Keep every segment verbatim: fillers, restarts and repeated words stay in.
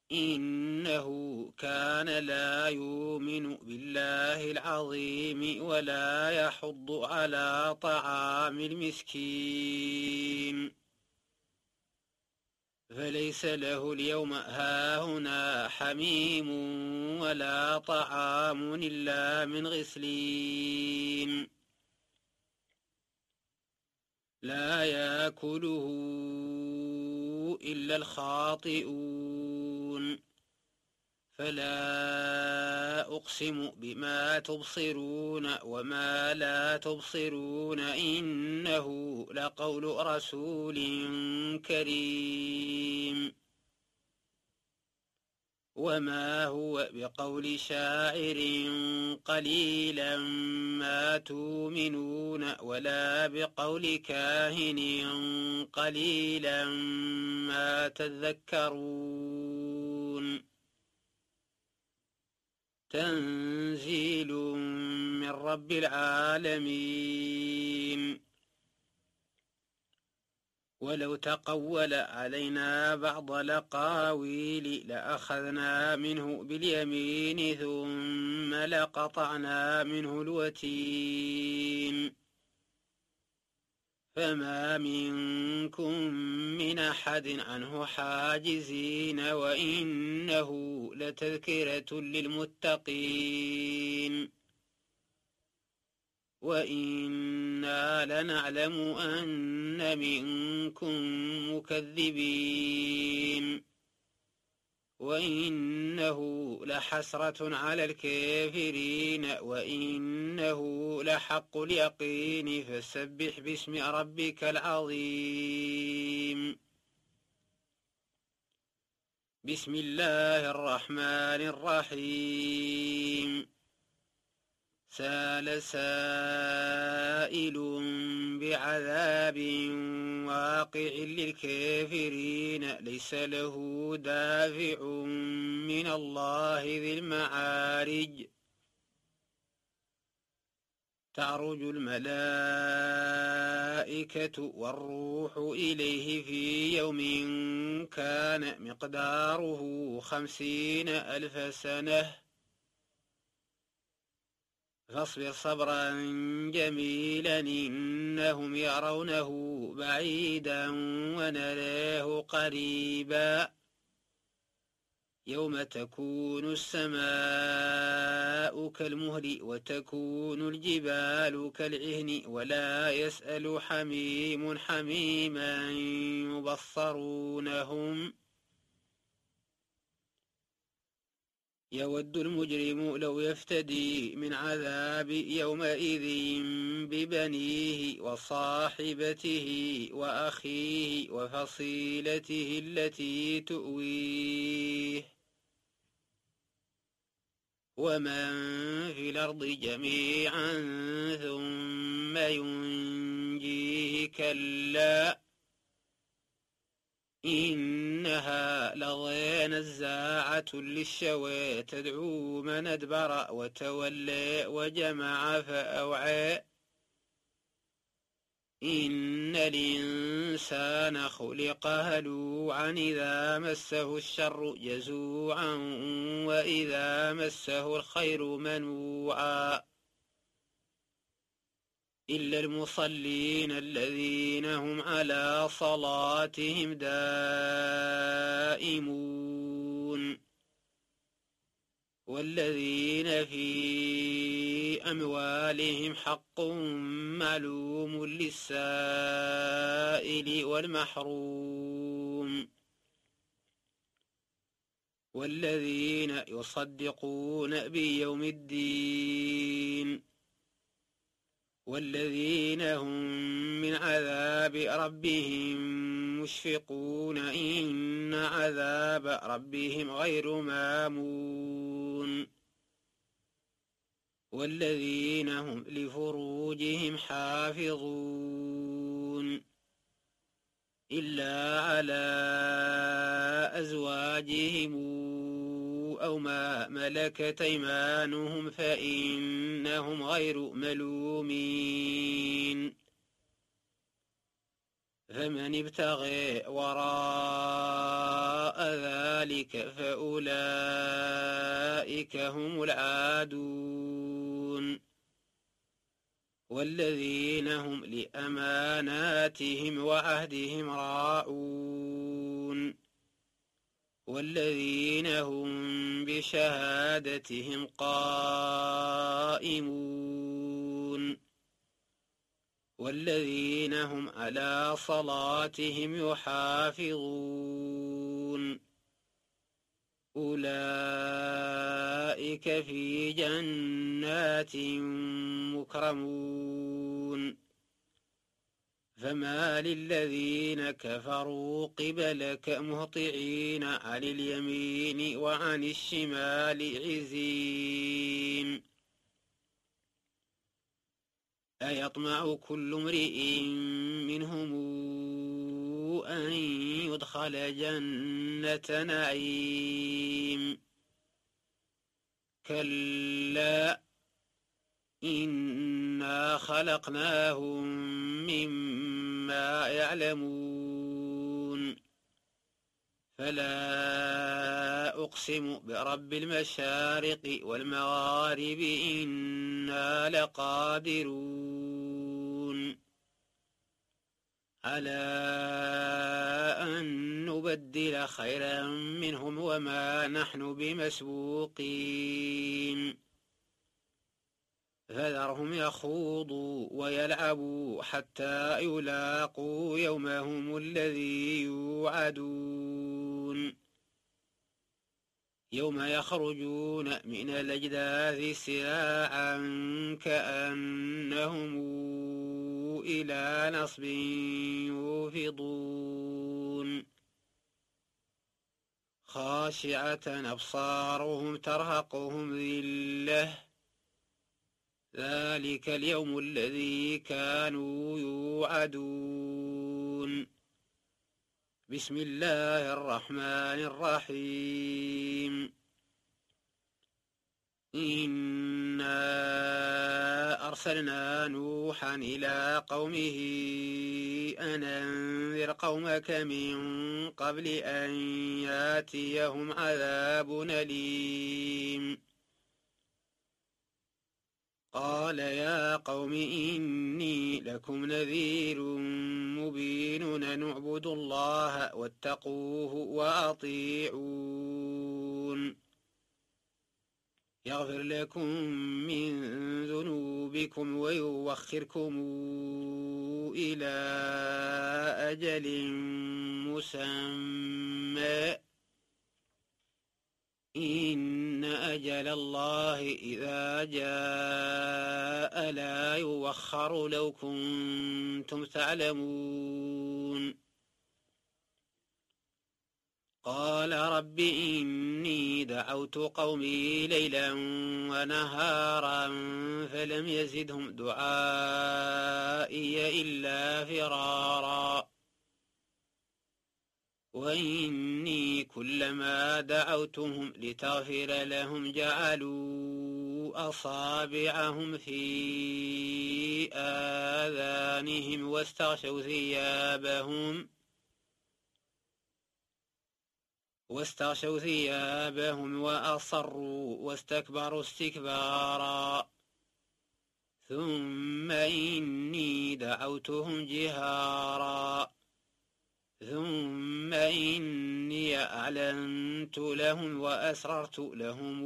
إنه كان لا يؤمن بالله العظيم ولا يحض على طعام المسكين فليس له اليوم هاهنا حميم ولا طعام إلا من غسلين لا يأكله إلا الخاطئون فلا أقسم بما تبصرون وما لا تبصرون إنه لقول رسول كريم وما هو بقول شاعر قليلا ما تؤمنون ولا بقول كاهن قليلا ما تذكرون تنزيل من رب العالمين ولو تقول علينا بعض الأقاويل لأخذنا منه باليمين ثم لقطعنا منه الوتين فما منكم من أحد عنه حاجزين وإنه لتذكرة للمتقين وإنا لنعلم أن منكم مكذبين وإنه لحسرة على الكافرين وإنه لحق اليقين فسبح باسم ربك العظيم بسم الله الرحمن الرحيم سأل سائل بعذاب واقع للكافرين ليس له دافع من الله ذي المعارج تعرج الملائكة والروح إليه في يوم كان مقداره خمسين ألف سنة فاصبر صبرا جميلا إنهم يرونه بعيدا ونراه قريبا يوم تكون السماء كالمهل وتكون الجبال كالعهن ولا يسأل حميم حميما يبصرونهم يود المجرم لو يفتدي من عذاب يومئذ ببنيه وصاحبته وأخيه وفصيلته التي تؤويه ومن في الأرض جميعا ثم ينجيه كلا إنها لظى نزاعة للشوى تدعو من أدبر وتولى وجمع فأوعى إن الإنسان خلق هلوعا إذا مسه الشر جزوعا وإذا مسه الخير منوعا إلا المصلين الذين هم على صلاتهم دائمون والذين في أموالهم حق معلوم للسائل والمحروم والذين يصدقون بيوم الدين والذين هم من عذاب ربهم مشفقون إن عذاب ربهم غير مامون والذين هم لفروجهم حافظون إلا على أزواجهم أو ما ملكت أيمانهم فإنهم غير ملومين فمن ابتغي وراء ذلك فأولئك هم العادون والذين هم لأماناتهم وعهدهم راعون والذين هم بشهادتهم قائمون والذين هم على صلاتهم يحافظون أولئك في جنات مكرمون فما للذين كفروا قبلك مهطعين عن اليمين وعن الشمال عزين أيطمع كل امرئ منهم أن يدخل جنة نعيم كلا إنا خلقناهم مما يعلمون فلا أقسم برب المشارق والمغارب إنا لقادرون على أن نبدل خيرا منهم وما نحن بمسبوقين فذرهم يخوضوا ويلعبوا حتى يلاقوا يومهم الذي يوعدون يوم يخرجون من الأجداث سراعا كأنهم إلى نصب يوفضون خاشعة أبصارهم ترهقهم ذلة ذلك اليوم الذي كانوا يوعدون بسم الله الرحمن الرحيم إنا أرسلنا نوحا إلى قومه أن أنذر قومك من قبل أن ياتيهم عذاب أليم قال يا قوم إني لكم نذير مبين أن اعبدوا الله واتقوه وأطيعون يغفر لكم من ذنوبكم ويوخركم إلى أجل مسمى إن أجل الله إذا جاء لا يوخر لو كنتم تعلمون قال رب إني دعوت قومي ليلا ونهارا فلم يزدهم دعائي إلا فرارا وإني كلما دعوتهم لتغفر لهم جعلوا أصابعهم في آذانهم واستغشوا ثيابهم واستغشوا ثيابهم وأصروا واستكبروا استكبارا ثم إني دعوتهم جهارا ثم إني أعلنت لهم وأسررت لهم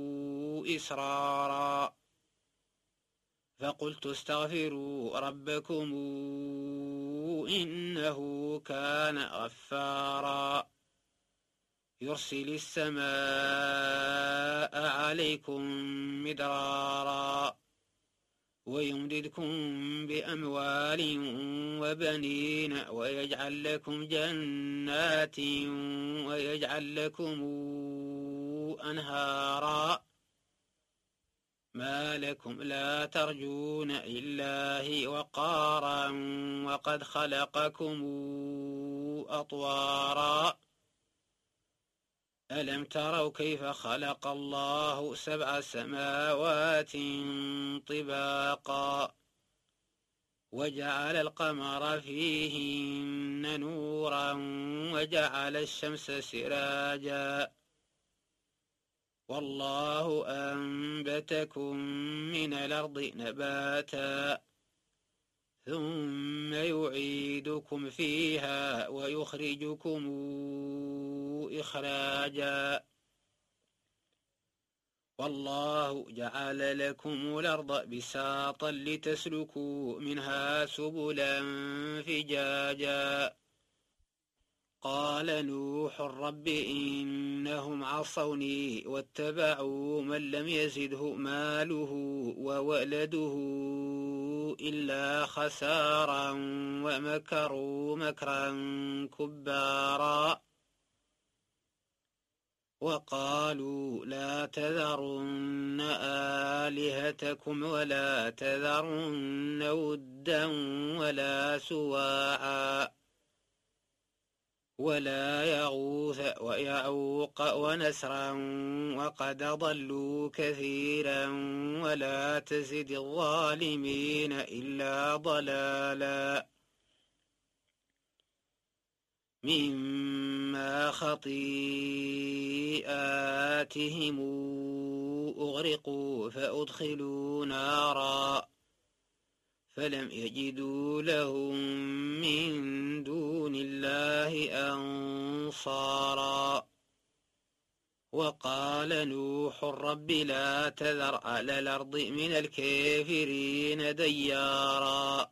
إسرارا فقلت استغفروا ربكم إنه كان غفارا يرسل السماء عليكم مدرارا ويمددكم بأموال وبنين ويجعل لكم جنات ويجعل لكم أنهارا ما لكم لا ترجون لله وقارا وقد خلقكم أطوارا ألم تروا كيف خلق الله سبع سماوات طباقا وجعل القمر فيهن نورا وجعل الشمس سراجا والله أنبتكم من الأرض نباتا ثم يعيدكم فيها ويخرجكم إخراجا والله جعل لكم الأرض بساطا لتسلكوا منها سبلا فجاجا قال نوح رب إنهم عصوني واتبعوا من لم يزده ماله وولده إلا خسارا ومكروا مكرا كبارا وقالوا لا تذرن آلهتكم ولا تذرن ودا ولا سواعا ولا يغوث ويعوق ونسرا وقد ضلوا كثيرا ولا تزد الظالمين إلا ضلالا مما خطيئاتهم أغرقوا فأدخلوا نارا فلم يجدوا لهم من دون الله أنصارا وقال نوح رب لا تذر على الأرض من الكافرين ديارا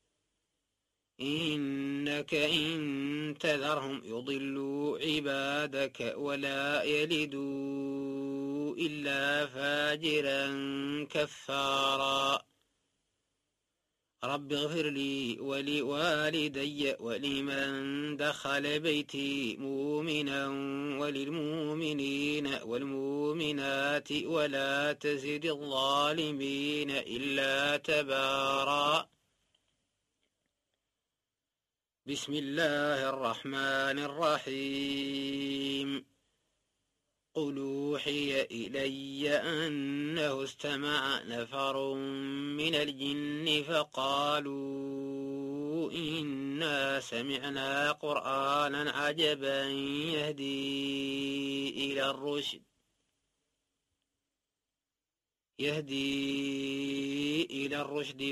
إنك إن تذرهم يضلوا عبادك ولا يلدوا إلا فاجرا كفارا رب اغفر لي ولوالدي ولمن دخل بيتي مؤمنا وللمؤمنين والمؤمنات ولا تزد الظالمين إلا تبارا بسم الله الرحمن الرحيم قل أوحي إلي أنه استمع نفر من الجن فقالوا إنا سمعنا قرآنا عجبا يهدي إلى الرشد يهدي إلى الرشد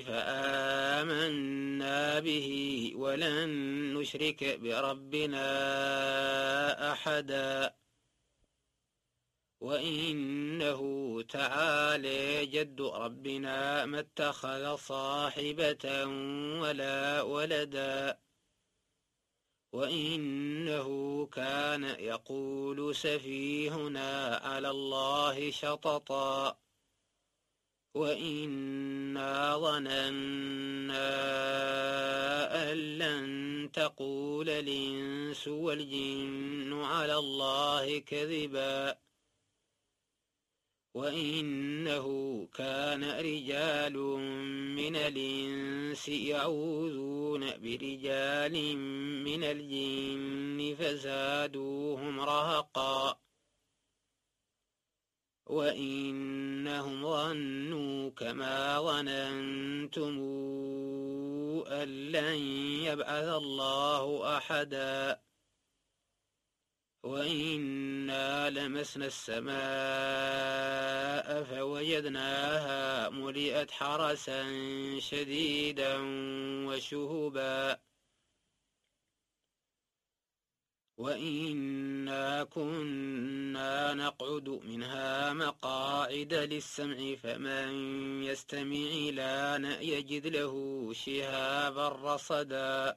فآمنا به ولن نشرك بربنا أحدا وإنه تعالى جد ربنا ما اتخذ صاحبة ولا ولدا وإنه كان يقول سفيهنا على الله شططا وإنا ظننا أن لن تقول الإنس والجن على الله كذبا وإنه كان رجال من الإنس يعوذون برجال من الجن فزادوهم رهقا وإنهم ظنوا كما ظننتم أن لن يبعث الله أحدا وإنا لمسنا السماء فوجدناها ملئت حرسا شديدا وشهبا وإنا كنا نقعد منها مقاعد للسمع فمن يستمع لان يجد له شهابا رصدا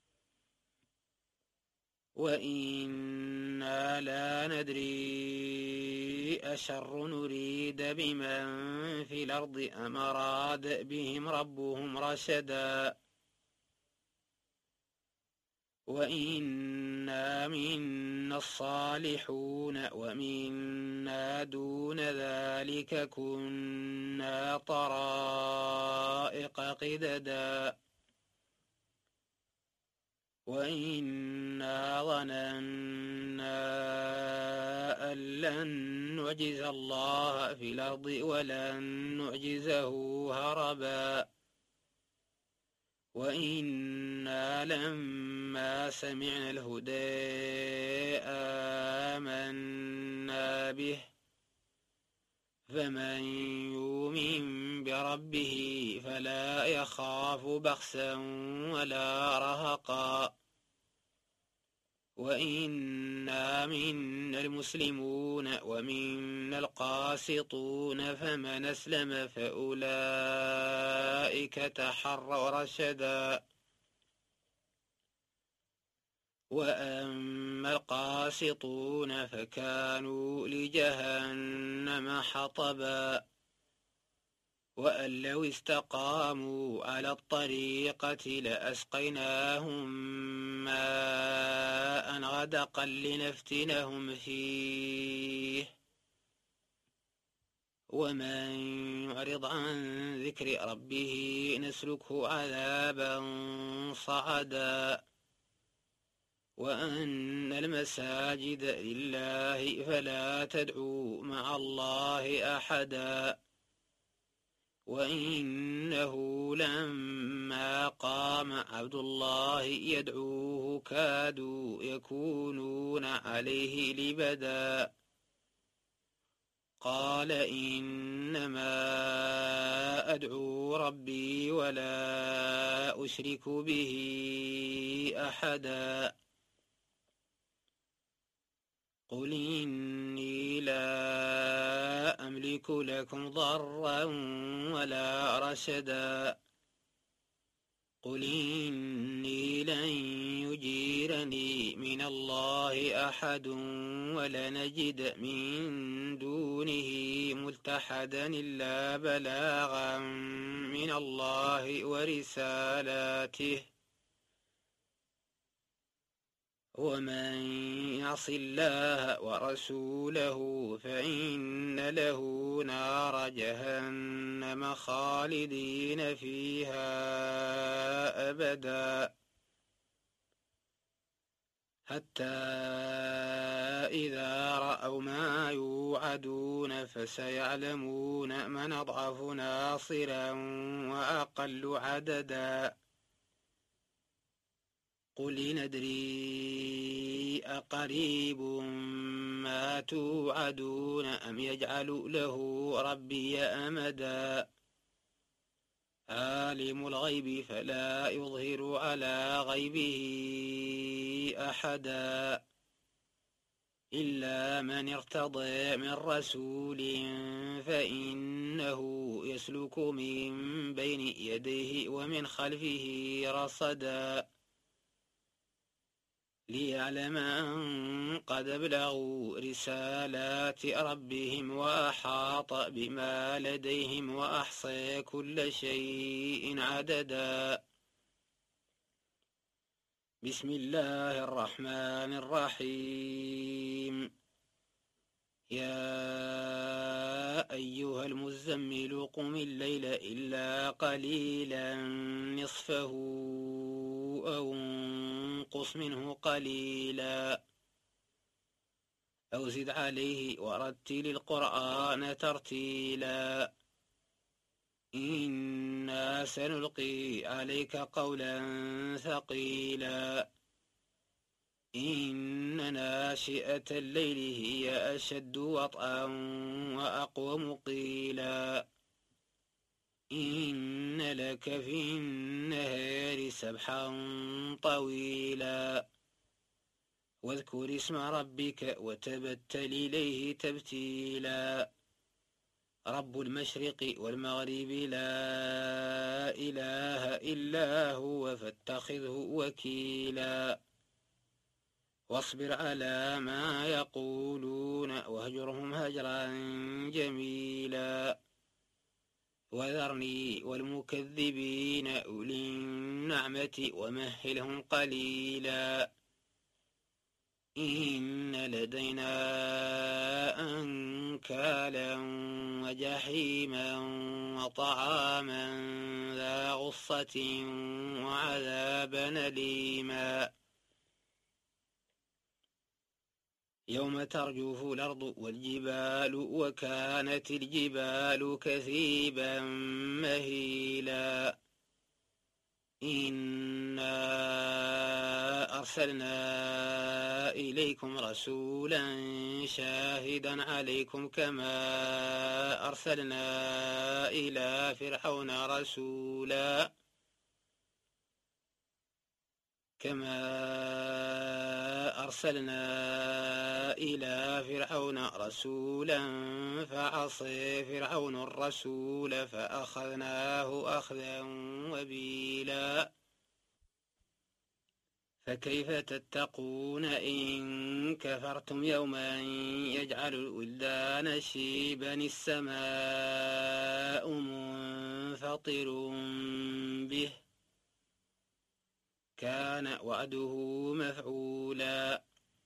وإنا لا ندري أشر نريد بمن في الأرض أم أراد بهم ربهم رشدا وإنا منا الصالحون ومنا دون ذلك كنا طرائق قددا وإنا ظننا أن لن نعجز الله في الأرض ولن نعجزه هربا وإنا لما سمعنا الهدى آمنا به فمن يؤمن بربه فلا يخاف بخسا ولا رهقا وإنا منا المسلمون ومنا القاسطون فمن أسلم فأولئك تحروا رشدا وأما القاسطون فكانوا لجهنم حطبا وأن لو استقاموا على الطريقة لأسقيناهم ماء غدقا لنفتنهم فيه ومن يعرض عن ذكر ربه نسلكه عذابا صعدا وأن المساجد لله فلا تدعوا مع الله أحدا وإنه لما قام عبد الله يدعوه كادوا يكونون عليه لبدا قال إنما أدعو ربي ولا أشرك به أحدا قل إني لا أملك لكم ضرا ولا رشدا قل إني لن يجيرني من الله أحد ولنجد من دونه ملتحدا إلا بلاغا من الله ورسالاته ومن يعص الله ورسوله فإن له نار جهنم خالدين فيها أبدا حتى إذا رأوا ما يوعدون فسيعلمون من أضعف ناصرا وأقل عددا قل ندري أقريب ما توعدون أم يجعل له ربي أمدا عالم الغيب فلا يظهر على غيبه أحدا إلا من ارتضى من رسول فإنه يسلك من بين يديه ومن خلفه رصدا ليعلم أن قد أبلغوا رسالات ربهم وأحاط بما لديهم وأحصى كل شيء عددا بسم الله الرحمن الرحيم يا أيها المزمل قم الليل إلا قليلا نصفه أو انقص منه قليلا أو زد عليه ورتل القرآن ترتيلا إنا سنلقي عليك قولا ثقيلا إن ناشئة الليل هي أشد وطئا وأقوم قيلا إن لك في النهار سبحا طويلا واذكر اسم ربك وتبتل إليه تبتيلا رب المشرق والمغرب لا إله إلا هو فاتخذه وكيلا واصبر على ما يقولون واهجرهم هجرا جميلا وذرني والمكذبين أولي النعمة ومهلهم قليلا إن لدينا أنكالا وجحيما وطعاما ذا غصة وعذابا أليما يوم ترجف الأرض والجبال وكانت الجبال كثيبا مهيلا إنا أرسلنا إليكم رسولا شاهدا عليكم كما أرسلنا إلى فرعون رسولا كما أرسلنا إلى فرعون رسولا فعصى فرعون الرسول فأخذناه أخذا وبيلا فكيف تتقون إن كفرتم يوما يجعل الولدان شيبا السماء منفطر به كان وعده مفعولا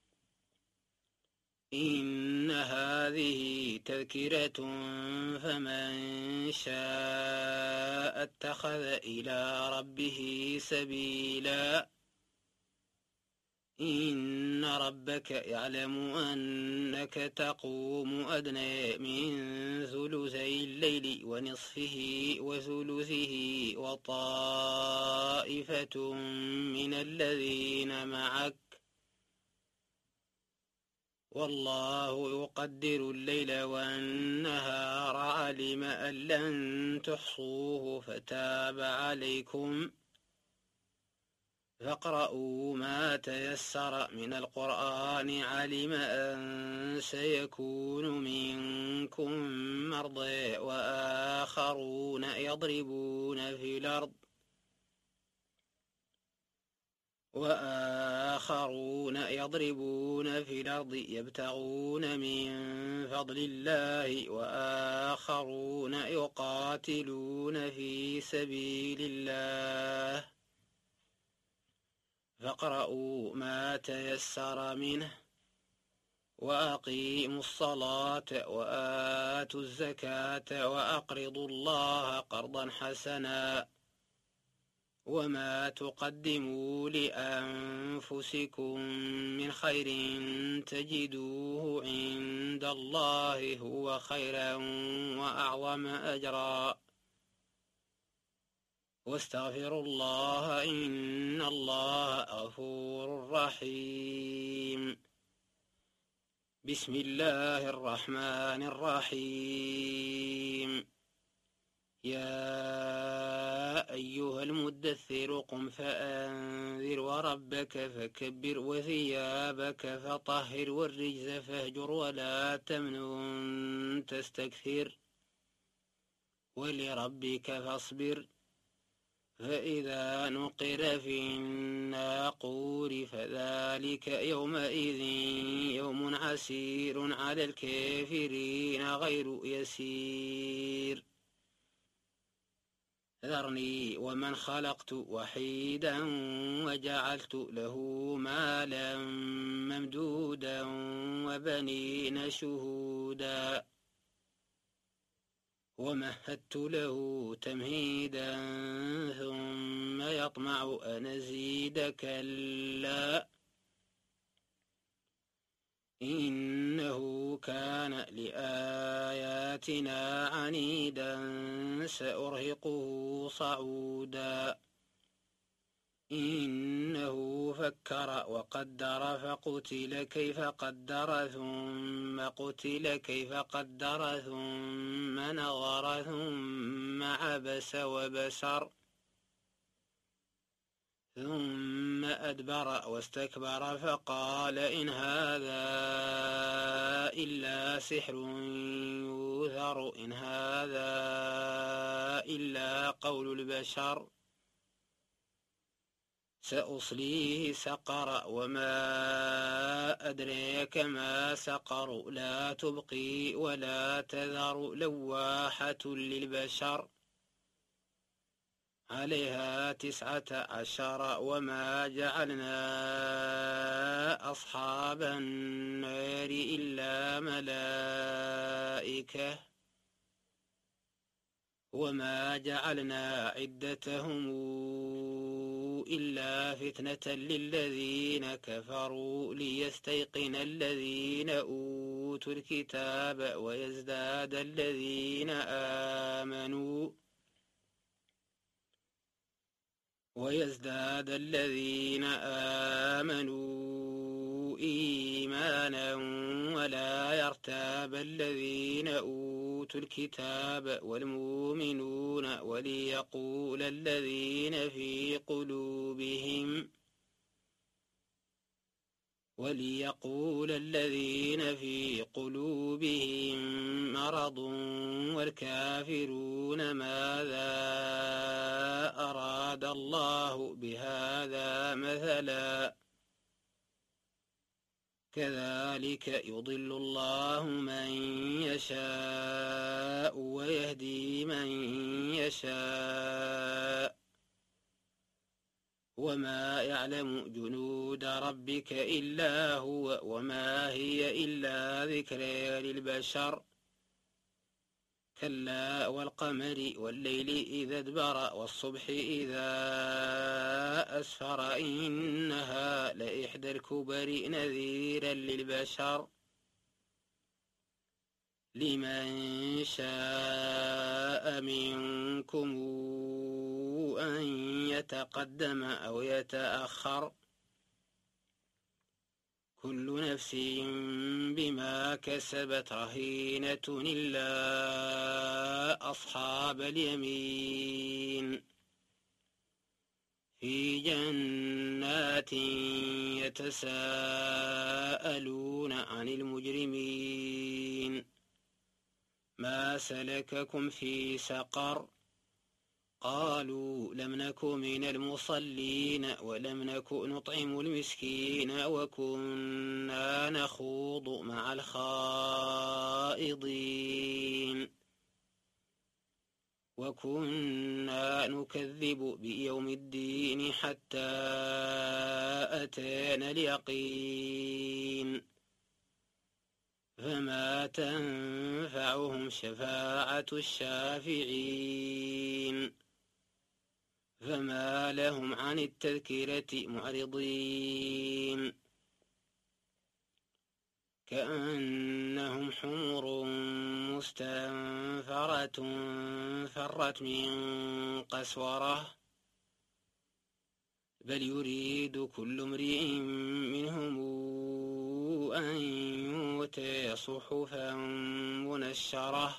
إن هذه تذكرة فمن شاء اتخذ إلى ربه سبيلا إن ربك يعلم أنك تقوم أدنى من ثلثي الليل ونصفه وثلثه وطائفة من الذين معك والله يقدر الليل والنهار علم أن لن تحصوه فتاب عليكم فاقرؤوا ما تيسر من القرآن علم أن سيكون منكم مرضى وآخرون يضربون في الأرض وآخرون يضربون في الأرض يبتغون من فضل الله وآخرون يقاتلون في سبيل الله فاقرؤوا ما تيسر منه وأقيموا الصلاة وآتوا الزكاة وأقرضوا الله قرضا حسنا وما تقدموا لأنفسكم من خير تجدوه عند الله هو خيرا وأعظم أجرا واستغفروا الله إن الله غفور رحيم بسم الله الرحمن الرحيم يا أيها المدثر قم فأنذر وربك فكبر وثيابك فطهر والرجز فاهجر ولا تمنن تستكثر ولربك فاصبر فإذا نقر في الناقور فذلك يومئذ يوم عسير على الكافرين غير يسير ذرني ومن خلقت وحيدا وجعلت له مالا ممدودا وبنين شهودا ومهدت له تمهيدا ثم يطمع أن أزيد كلا إنه كان لآياتنا عنيدا سأرهقه صعودا إنه فكر وقدر فقتل كيف قدر ثم قتل كيف قدر ثم نظر ثم عبس وبسر ثم أدبر واستكبر فقال إن هذا إلا سحر يوثر إن هذا إلا قول البشر سأصليه سقر وما أدريك ما سقر لا تبقي ولا تذر لواحة للبشر عليها تسعة عشر وما جعلنا أصحاب النار إلا ملائكة وما جعلنا عدتهم إلا فتنة للذين كفروا ليستيقن الذين أوتوا الكتاب ويزداد الذين آمنوا ويزداد الذين آمنوا إيمانا ولا يرتاب الذين أوتوا الكتاب والمؤمنون وليقول الذين في قلوبهم وليقول الذين في قلوبهم مرض والكافرون ماذا أراد الله بهذا مثلا كذلك يضل الله من يشاء ويهدي من يشاء وما يعلم جنود ربك إلا هو وما هي إلا ذكرى للبشر كلا والقمر والليل إذا ادبر والصبح إذا أسفر إنها لإحدى الكبر نذيرا للبشر لمن شاء منكم أن يتقدم أو يتأخر كل نفس بما كسبت رهينة إلا أصحاب اليمين في جنات يتساءلون عن المجرمين ما سلككم في سقر قالوا لم نك من المصلين ولم نك نطعم المسكين وكنا نخوض مع الخائضين وكنا نكذب بيوم الدين حتى أتانا اليقين فما تنفعهم شفاعة الشافعين فما لهم عن التذكرة معرضين كأنهم حمر مستنفرة فرت من قسورة بل يريد كل امرئ منهم أن يؤتى صحفا منشرة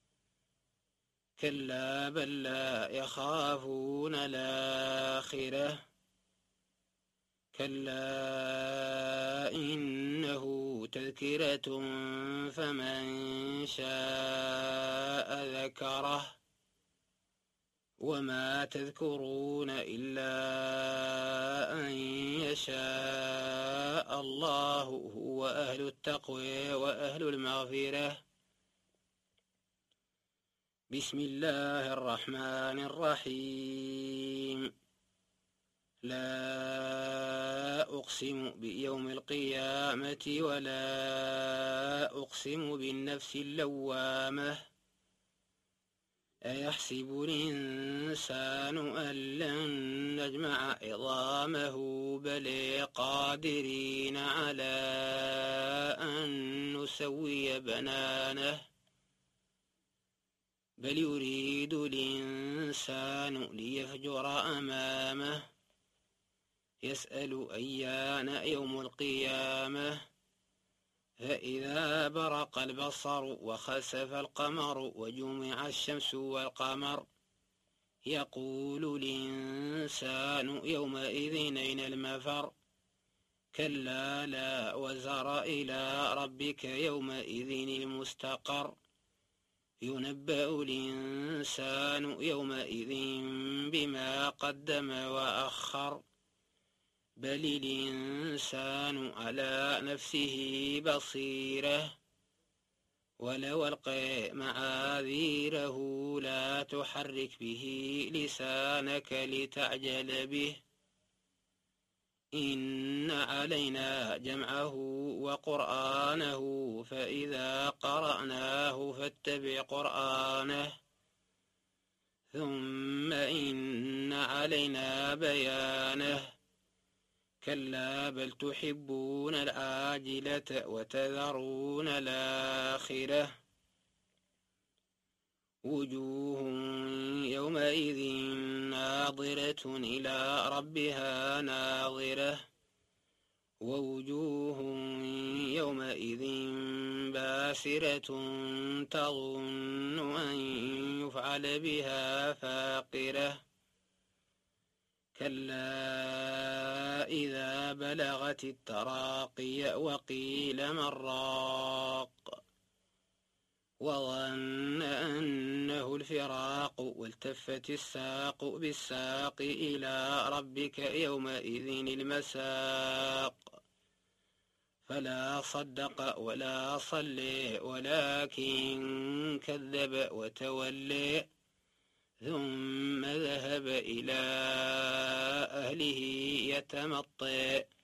كلا بل لا يخافون الآخرة كلا إنه تذكرة فمن شاء ذكره وما تذكرون إلا أن يشاء الله هو أهل التقوى وأهل المغفرة بسم الله الرحمن الرحيم لا أقسم بيوم القيامة ولا أقسم بالنفس اللوامة أيحسب الإنسان أن لن نجمع عظامه بل قادرين على أن نسوي بنانه بل يريد الإنسان ليفجر أمامه يسأل أيان يوم القيامة فإذا برق البصر وخسف القمر وجمع الشمس والقمر يقول الإنسان يومئذ أين المفر كلا لا وزر إلى ربك يومئذ المستقر ينبأ الإنسان يومئذ بما قدم وأخر بل الإنسان على نفسه بصيرة ولو ألقى معاذيره لا تحرك به لسانك لتعجل به إن علينا جمعه وقرآنه فإذا قرأناه فاتبع قرآنه ثم إن علينا بيانه كلا بل تحبون العاجلة وتذرون الآخرة وجوه يومئذ ناضرة ناظرة إلى ربها ناظرة ووجوه يومئذ باسرة تظن أن يفعل بها فاقرة كلا إذا بلغت التراقي وقيل من راق وظن أنه الفراق والتفت الساق بالساق إلى ربك يومئذ المساق فلا صدق ولا صلي ولكن كذب وتولي ثم ذهب إلى أهله يتمطى